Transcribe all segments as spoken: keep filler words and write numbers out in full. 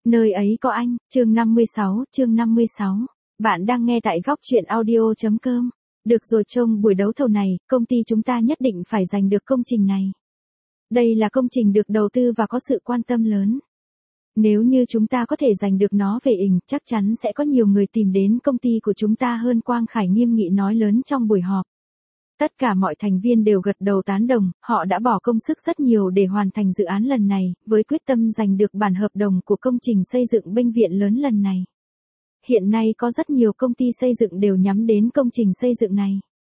Nơi ấy có anh, chương năm mươi sáu, chương năm mươi sáu. Bạn đang nghe tại góc truyện audio.com. Được rồi, trong buổi đấu thầu này, công ty chúng ta nhất định phải giành được công trình này. Đây là công trình được đầu tư và có sự quan tâm lớn. Nếu như chúng ta có thể giành được nó về ình, chắc chắn sẽ có nhiều người tìm đến công ty của chúng ta hơn, Quang Khải nghiêm nghị nói lớn trong buổi họp. Tất cả mọi thành viên đều gật đầu tán đồng, họ đã bỏ công sức rất nhiều để hoàn thành dự án lần này, với quyết tâm giành được bản hợp đồng của công trình xây dựng bệnh viện lớn lần này. Hiện nay có rất nhiều công ty xây dựng đều nhắm đến công trình xây dựng này.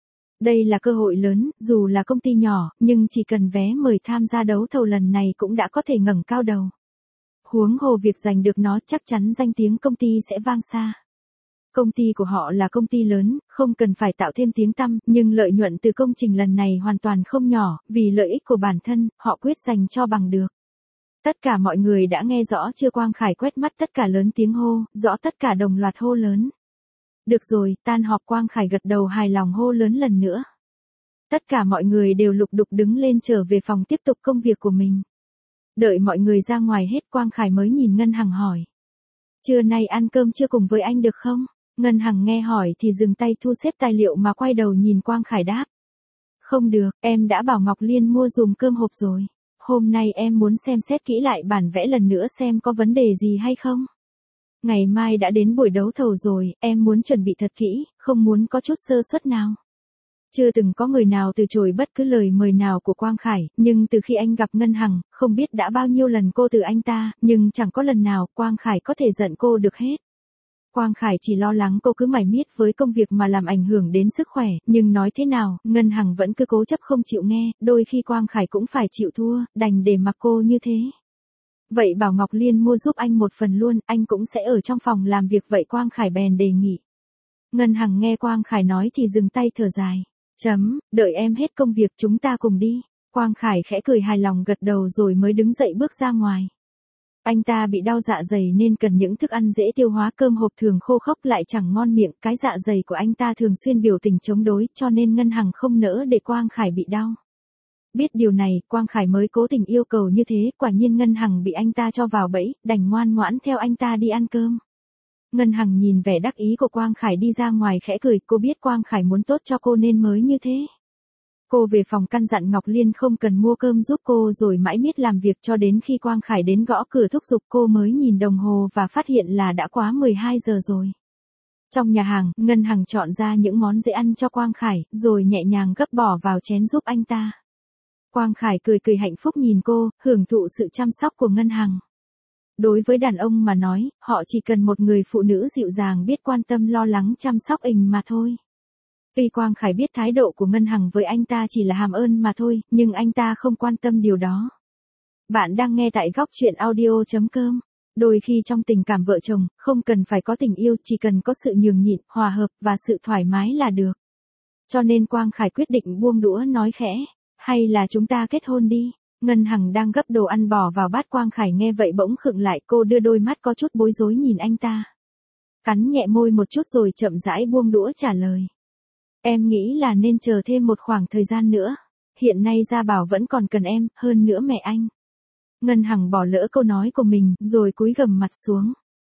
Đây là cơ hội lớn, dù là công ty nhỏ, nhưng chỉ cần vé mời tham gia đấu thầu lần này cũng đã có thể ngẩng cao đầu. Huống hồ việc giành được nó chắc chắn danh tiếng công ty sẽ vang xa. Công ty của họ là công ty lớn, không cần phải tạo thêm tiếng tăm, nhưng lợi nhuận từ công trình lần này hoàn toàn không nhỏ, vì lợi ích của bản thân, họ quyết giành cho bằng được. Tất cả mọi người đã nghe rõ chưa? Quang Khải quét mắt tất cả lớn tiếng hô, rõ tất cả đồng loạt hô lớn. Được rồi, tan họp. Quang Khải gật đầu hài lòng hô lớn lần nữa. Tất cả mọi người đều lục đục đứng lên trở về phòng tiếp tục công việc của mình. Đợi mọi người ra ngoài hết, Quang Khải mới nhìn Ngân Hằng hỏi. Trưa nay ăn cơm chưa cùng với anh được không? Ngân Hằng nghe hỏi thì dừng tay thu xếp tài liệu mà quay đầu nhìn Quang Khải đáp. Không được, em đã bảo Ngọc Liên mua dùm cơm hộp rồi. Hôm nay em muốn xem xét kỹ lại bản vẽ lần nữa xem có vấn đề gì hay không. Ngày mai đã đến buổi đấu thầu rồi, em muốn chuẩn bị thật kỹ, không muốn có chút sơ suất nào. Chưa từng có người nào từ chối bất cứ lời mời nào của Quang Khải, nhưng từ khi anh gặp Ngân Hằng, không biết đã bao nhiêu lần cô từ anh ta, nhưng chẳng có lần nào Quang Khải có thể giận cô được hết. Quang Khải chỉ lo lắng cô cứ mải miết với công việc mà làm ảnh hưởng đến sức khỏe, nhưng nói thế nào, Ngân Hằng vẫn cứ cố chấp không chịu nghe, đôi khi Quang Khải cũng phải chịu thua, đành để mặc cô như thế. Vậy bảo Ngọc Liên mua giúp anh một phần luôn, anh cũng sẽ ở trong phòng làm việc. Vậy Quang Khải bèn đề nghị. Ngân Hằng nghe Quang Khải nói thì dừng tay thở dài. Chấm, đợi em hết công việc chúng ta cùng đi. Quang Khải khẽ cười hài lòng gật đầu rồi mới đứng dậy bước ra ngoài. Anh ta bị đau dạ dày nên cần những thức ăn dễ tiêu hóa, cơm hộp thường khô khốc lại chẳng ngon miệng, cái dạ dày của anh ta thường xuyên biểu tình chống đối, cho nên Ngân Hằng không nỡ để Quang Khải bị đau. Biết điều này, Quang Khải mới cố tình yêu cầu như thế, quả nhiên Ngân Hằng bị anh ta cho vào bẫy, đành ngoan ngoãn theo anh ta đi ăn cơm. Ngân Hằng nhìn vẻ đắc ý của Quang Khải đi ra ngoài khẽ cười, cô biết Quang Khải muốn tốt cho cô nên mới như thế. Cô về phòng căn dặn Ngọc Liên không cần mua cơm giúp cô rồi mãi miết làm việc cho đến khi Quang Khải đến gõ cửa thúc giục cô mới nhìn đồng hồ và phát hiện là đã quá mười hai giờ rồi. Trong nhà hàng, Ngân Hằng chọn ra những món dễ ăn cho Quang Khải, rồi nhẹ nhàng gấp bỏ vào chén giúp anh ta. Quang Khải cười cười hạnh phúc nhìn cô, hưởng thụ sự chăm sóc của Ngân Hằng. Đối với đàn ông mà nói, họ chỉ cần một người phụ nữ dịu dàng biết quan tâm lo lắng chăm sóc ình mà thôi. Tuy Quang Khải biết thái độ của Ngân Hằng với anh ta chỉ là hàm ơn mà thôi, nhưng anh ta không quan tâm điều đó. Bạn đang nghe tại góc truyện audio.com. Đôi khi trong tình cảm vợ chồng, không cần phải có tình yêu, chỉ cần có sự nhường nhịn, hòa hợp và sự thoải mái là được. Cho nên Quang Khải quyết định buông đũa nói khẽ, hay là chúng ta kết hôn đi. Ngân Hằng đang gấp đồ ăn bỏ vào bát. Quang Khải nghe vậy bỗng khựng lại, cô đưa đôi mắt có chút bối rối nhìn anh ta. Cắn nhẹ môi một chút rồi chậm rãi buông đũa trả lời. Em nghĩ là nên chờ thêm một khoảng thời gian nữa. Hiện nay Gia Bảo vẫn còn cần em, hơn nữa mẹ anh. Ngân Hằng bỏ lỡ câu nói của mình, rồi cúi gằm mặt xuống.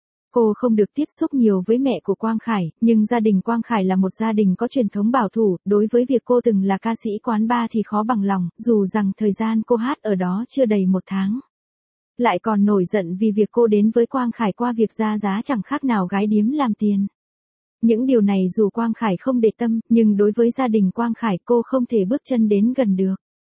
Cô không được tiếp xúc nhiều với mẹ của Quang Khải, nhưng gia đình Quang Khải là một gia đình có truyền thống bảo thủ, đối với việc cô từng là ca sĩ quán bar thì khó bằng lòng, dù rằng thời gian cô hát ở đó chưa đầy một tháng. Lại còn nổi giận vì việc cô đến với Quang Khải qua việc ra giá chẳng khác nào gái điếm làm tiền. Những điều này dù Quang Khải không để tâm, nhưng đối với gia đình Quang Khải cô không thể bước chân đến gần được.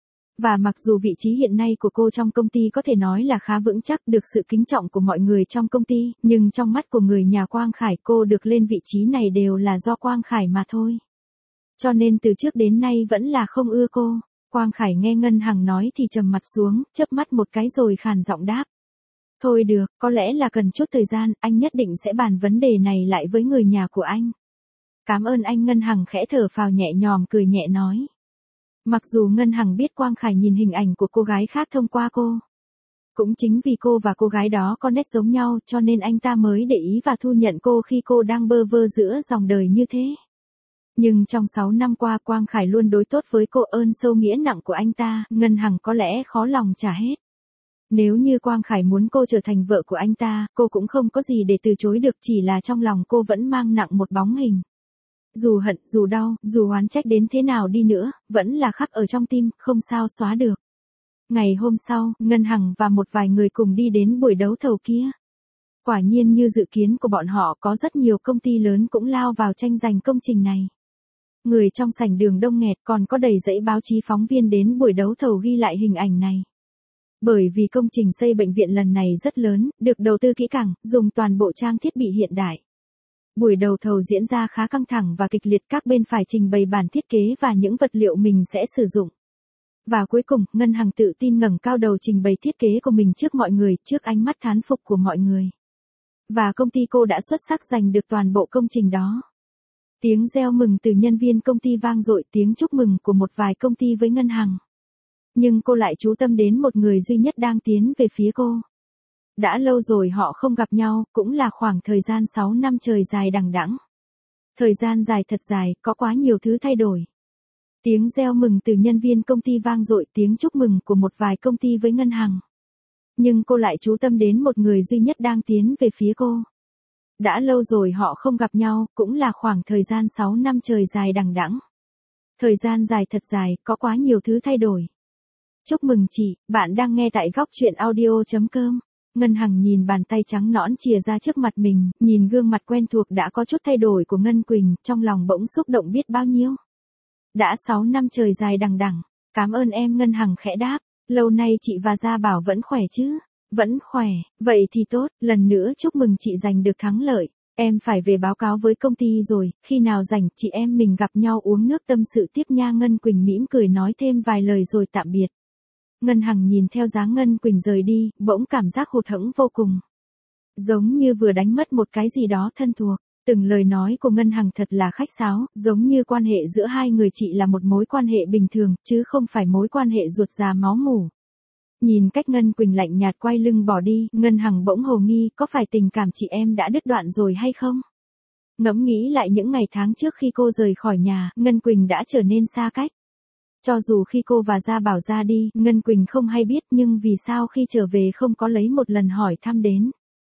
Và mặc dù vị trí hiện nay của cô trong công ty có thể nói là khá vững chắc, được sự kính trọng của mọi người trong công ty, nhưng trong mắt của người nhà Quang Khải cô được lên vị trí này đều là do Quang Khải mà thôi. Cho nên từ trước đến nay vẫn là không ưa cô. Quang Khải nghe Ngân Hằng nói thì trầm mặt xuống, chớp mắt một cái rồi khàn giọng đáp. Thôi được, có lẽ là cần chút thời gian, anh nhất định sẽ bàn vấn đề này lại với người nhà của anh. Cảm ơn anh. Ngân Hằng khẽ thở phào nhẹ nhõm cười nhẹ nói. Mặc dù Ngân Hằng biết Quang Khải nhìn hình ảnh của cô gái khác thông qua cô. Cũng chính vì cô và cô gái đó có nét giống nhau cho nên anh ta mới để ý và thu nhận cô khi cô đang bơ vơ giữa dòng đời như thế. Nhưng trong sáu năm qua Quang Khải luôn đối tốt với cô, ơn sâu nghĩa nặng của anh ta, Ngân Hằng có lẽ khó lòng trả hết. Nếu như Quang Khải muốn cô trở thành vợ của anh ta, cô cũng không có gì để từ chối được, chỉ là trong lòng cô vẫn mang nặng một bóng hình. Dù hận, dù đau, dù oán trách đến thế nào đi nữa, vẫn là khắc ở trong tim, không sao xóa được. Ngày hôm sau, Ngân Hằng và một vài người cùng đi đến buổi đấu thầu kia. Quả nhiên như dự kiến của bọn họ, có rất nhiều công ty lớn cũng lao vào tranh giành công trình này. Người trong sảnh đường đông nghẹt, còn có đầy dãy báo chí phóng viên đến buổi đấu thầu ghi lại hình ảnh này. Bởi vì công trình xây bệnh viện lần này rất lớn, được đầu tư kỹ càng, dùng toàn bộ trang thiết bị hiện đại. Buổi đấu thầu diễn ra khá căng thẳng và kịch liệt, các bên phải trình bày bản thiết kế và những vật liệu mình sẽ sử dụng. Và cuối cùng, Ngân Hằng tự tin ngẩng cao đầu trình bày thiết kế của mình trước mọi người, trước ánh mắt thán phục của mọi người. Và công ty cô đã xuất sắc giành được toàn bộ công trình đó. Tiếng reo mừng từ nhân viên công ty vang dội, tiếng chúc mừng của một vài công ty với Ngân Hằng. Nhưng cô lại chú tâm đến một người duy nhất đang tiến về phía cô. Đã lâu rồi họ không gặp nhau, cũng là khoảng thời gian sáu năm trời dài đằng đẵng. Thời gian dài thật dài, có quá nhiều thứ thay đổi. Tiếng reo mừng từ nhân viên công ty vang dội, tiếng chúc mừng của một vài công ty với Ngân Hằng. Nhưng cô lại chú tâm đến một người duy nhất đang tiến về phía cô. Đã lâu rồi họ không gặp nhau, cũng là khoảng thời gian sáu năm trời dài đằng đẵng. Thời gian dài thật dài, có quá nhiều thứ thay đổi. Chúc mừng chị, bạn đang nghe tại góc truyện audio chấm com. Ngân Hằng nhìn bàn tay trắng nõn chìa ra trước mặt mình, nhìn gương mặt quen thuộc đã có chút thay đổi của Ngân Quỳnh, trong lòng bỗng xúc động biết bao nhiêu. Đã sáu năm trời dài đằng đẵng, cảm ơn em. Ngân Hằng khẽ đáp, lâu nay chị và Gia Bảo vẫn khỏe chứ? Vẫn khỏe, vậy thì tốt, lần nữa chúc mừng chị giành được thắng lợi. Em phải về báo cáo với công ty rồi, khi nào rảnh chị em mình gặp nhau uống nước tâm sự tiếp nha. Ngân Quỳnh mỉm cười nói thêm vài lời rồi tạm biệt. Ngân Hằng nhìn theo dáng Ngân Quỳnh rời đi, bỗng cảm giác hụt hẫng vô cùng. Giống như vừa đánh mất một cái gì đó thân thuộc. Từng lời nói của Ngân Hằng thật là khách sáo, giống như quan hệ giữa hai người chị là một mối quan hệ bình thường, chứ không phải mối quan hệ ruột già máu mủ. Nhìn cách Ngân Quỳnh lạnh nhạt quay lưng bỏ đi, Ngân Hằng bỗng hồ nghi, có phải tình cảm chị em đã đứt đoạn rồi hay không? Ngẫm nghĩ lại những ngày tháng trước khi cô rời khỏi nhà, Ngân Quỳnh đã trở nên xa cách. Cho dù khi cô và Gia Bảo ra đi, Ngân Quỳnh không hay biết, nhưng vì sao khi trở về không có lấy một lần hỏi thăm đến.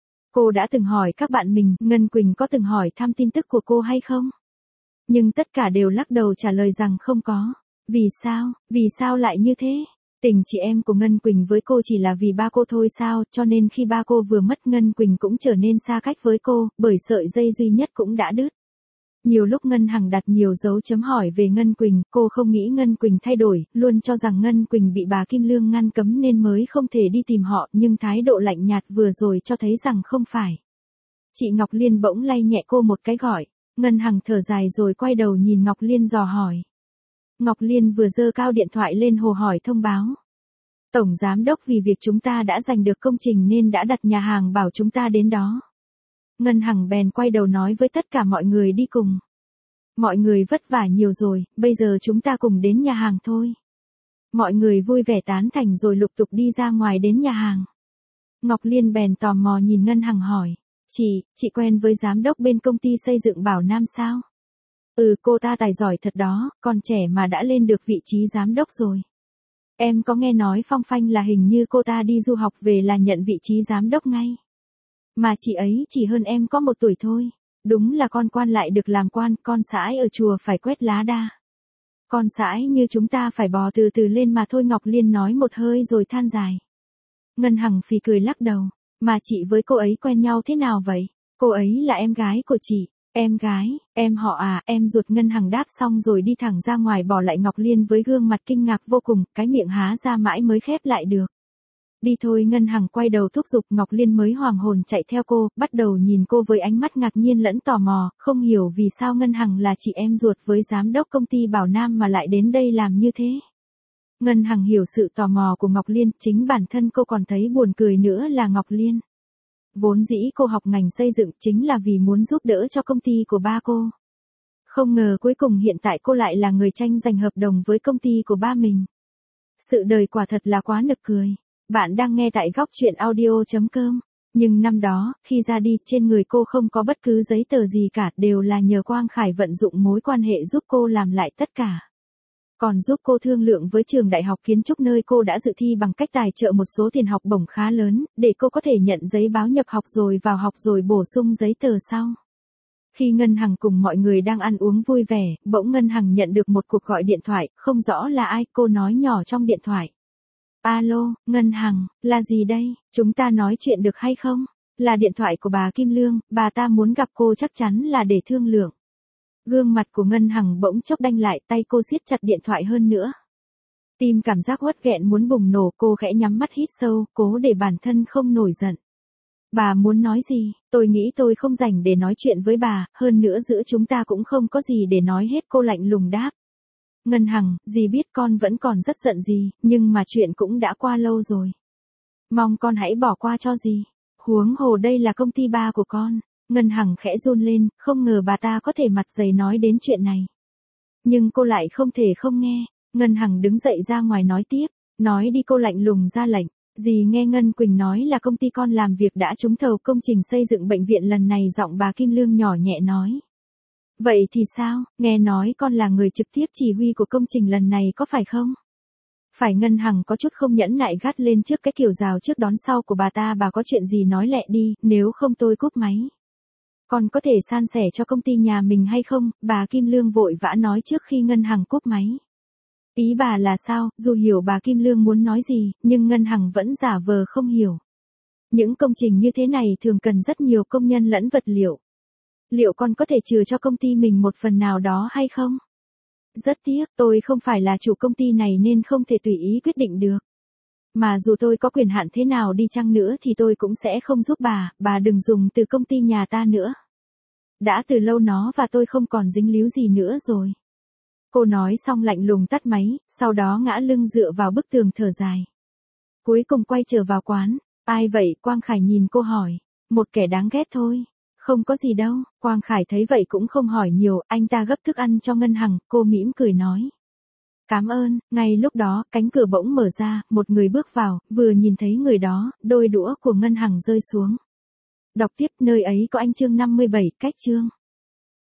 Cô đã từng hỏi các bạn mình, Ngân Quỳnh có từng hỏi thăm tin tức của cô hay không? Nhưng tất cả đều lắc đầu trả lời rằng không có. Vì sao, vì sao lại như thế? Tình chị em của Ngân Quỳnh với cô chỉ là vì ba cô thôi sao, cho nên khi ba cô vừa mất Ngân Quỳnh cũng trở nên xa cách với cô, bởi sợi dây duy nhất cũng đã đứt. Nhiều lúc Ngân Hằng đặt nhiều dấu chấm hỏi về Ngân Quỳnh, cô không nghĩ Ngân Quỳnh thay đổi, luôn cho rằng Ngân Quỳnh bị bà Kim Lương ngăn cấm nên mới không thể đi tìm họ, nhưng thái độ lạnh nhạt vừa rồi cho thấy rằng không phải. Chị Ngọc Liên bỗng lay nhẹ cô một cái gọi, Ngân Hằng thở dài rồi quay đầu nhìn Ngọc Liên dò hỏi. Ngọc Liên vừa giơ cao điện thoại lên hồ hỏi thông báo. Tổng giám đốc vì việc chúng ta đã giành được công trình nên đã đặt nhà hàng bảo chúng ta đến đó. Ngân Hằng bèn quay đầu nói với tất cả mọi người đi cùng. Mọi người vất vả nhiều rồi, bây giờ chúng ta cùng đến nhà hàng thôi. Mọi người vui vẻ tán thành rồi lục tục đi ra ngoài đến nhà hàng. Ngọc Liên bèn tò mò nhìn Ngân Hằng hỏi. Chị, chị quen với giám đốc bên công ty xây dựng Bảo Nam sao? Ừ, cô ta tài giỏi thật đó, còn trẻ mà đã lên được vị trí giám đốc rồi. Em có nghe nói phong phanh là hình như cô ta đi du học về là nhận vị trí giám đốc ngay. Mà chị ấy chỉ hơn em có một tuổi thôi. Đúng là con quan lại được làm quan, con sãi ở chùa phải quét lá đa. Con sãi như chúng ta phải bò từ từ lên mà thôi. Ngọc Liên nói một hơi rồi than dài. Ngân Hằng phì cười lắc đầu. Mà chị với cô ấy quen nhau thế nào vậy? Cô ấy là em gái của chị. Em gái, em họ à, em ruột. Ngân Hằng đáp xong rồi đi thẳng ra ngoài bỏ lại Ngọc Liên với gương mặt kinh ngạc vô cùng, cái miệng há ra mãi mới khép lại được. Đi thôi. Ngân Hằng quay đầu thúc giục, Ngọc Liên mới hoàng hồn chạy theo cô, bắt đầu nhìn cô với ánh mắt ngạc nhiên lẫn tò mò, không hiểu vì sao Ngân Hằng là chị em ruột với giám đốc công ty Bảo Nam mà lại đến đây làm như thế. Ngân Hằng hiểu sự tò mò của Ngọc Liên, chính bản thân cô còn thấy buồn cười nữa là Ngọc Liên. Vốn dĩ cô học ngành xây dựng chính là vì muốn giúp đỡ cho công ty của ba cô. Không ngờ cuối cùng hiện tại cô lại là người tranh giành hợp đồng với công ty của ba mình. Sự đời quả thật là quá nực cười. Bạn đang nghe tại góc truyện audio chấm com. Nhưng năm đó, khi ra đi, trên người cô không có bất cứ giấy tờ gì cả, đều là nhờ Quang Khải vận dụng mối quan hệ giúp cô làm lại tất cả. Còn giúp cô thương lượng với trường đại học kiến trúc nơi cô đã dự thi bằng cách tài trợ một số tiền học bổng khá lớn, để cô có thể nhận giấy báo nhập học rồi vào học rồi bổ sung giấy tờ sau. Khi Ngân Hằng cùng mọi người đang ăn uống vui vẻ, bỗng Ngân Hằng nhận được một cuộc gọi điện thoại, không rõ là ai, cô nói nhỏ trong điện thoại. Alo, Ngân Hằng, là gì đây, chúng ta nói chuyện được hay không? Là điện thoại của bà Kim Lương, bà ta muốn gặp cô chắc chắn là để thương lượng. Gương mặt của Ngân Hằng bỗng chốc đanh lại, tay cô siết chặt điện thoại hơn nữa. Tim cảm giác uất nghẹn muốn bùng nổ, cô khẽ nhắm mắt hít sâu, cố để bản thân không nổi giận. Bà muốn nói gì, tôi nghĩ tôi không rảnh để nói chuyện với bà, hơn nữa giữa chúng ta cũng không có gì để nói hết, cô lạnh lùng đáp. Ngân Hằng, dì biết con vẫn còn rất giận dì, nhưng mà chuyện cũng đã qua lâu rồi. Mong con hãy bỏ qua cho dì. Huống hồ đây là công ty ba của con. Ngân Hằng khẽ run lên, không ngờ bà ta có thể mặt dày nói đến chuyện này. Nhưng cô lại không thể không nghe. Ngân Hằng đứng dậy ra ngoài nói tiếp. Nói đi, cô lạnh lùng ra lệnh. Dì nghe Ngân Quỳnh nói là công ty con làm việc đã trúng thầu công trình xây dựng bệnh viện lần này, giọng bà Kim Lương nhỏ nhẹ nói. Vậy thì sao, nghe nói con là người trực tiếp chỉ huy của công trình lần này có phải không? Phải. Ngân Hằng có chút không nhẫn nại gắt lên trước cái kiểu rào trước đón sau của bà ta. Bà có chuyện gì nói lẹ đi, nếu không tôi cúp máy. Con có thể san sẻ cho công ty nhà mình hay không? Bà Kim Lương vội vã nói trước khi Ngân Hằng cúp máy. Ý bà là sao? Dù hiểu bà Kim Lương muốn nói gì, nhưng Ngân Hằng vẫn giả vờ không hiểu. Những công trình như thế này thường cần rất nhiều công nhân lẫn vật liệu. Liệu con có thể trừ cho công ty mình một phần nào đó hay không? Rất tiếc, tôi không phải là chủ công ty này nên không thể tùy ý quyết định được. Mà dù tôi có quyền hạn thế nào đi chăng nữa thì tôi cũng sẽ không giúp bà, bà đừng dùng từ công ty nhà ta nữa. Đã từ lâu nó và tôi không còn dính líu gì nữa rồi. Cô nói xong lạnh lùng tắt máy, sau đó ngã lưng dựa vào bức tường thở dài. Cuối cùng quay trở vào quán. Ai vậy? Quang Khải nhìn cô hỏi. Một kẻ đáng ghét thôi. Không có gì đâu. Quang Khải thấy vậy cũng không hỏi nhiều, anh ta gấp thức ăn cho Ngân Hằng, cô mỉm cười nói. Cảm ơn. Ngay lúc đó, cánh cửa bỗng mở ra, một người bước vào, vừa nhìn thấy người đó, đôi đũa của Ngân Hằng rơi xuống. Đọc tiếp, nơi ấy có anh chương năm mươi bảy, cách chương.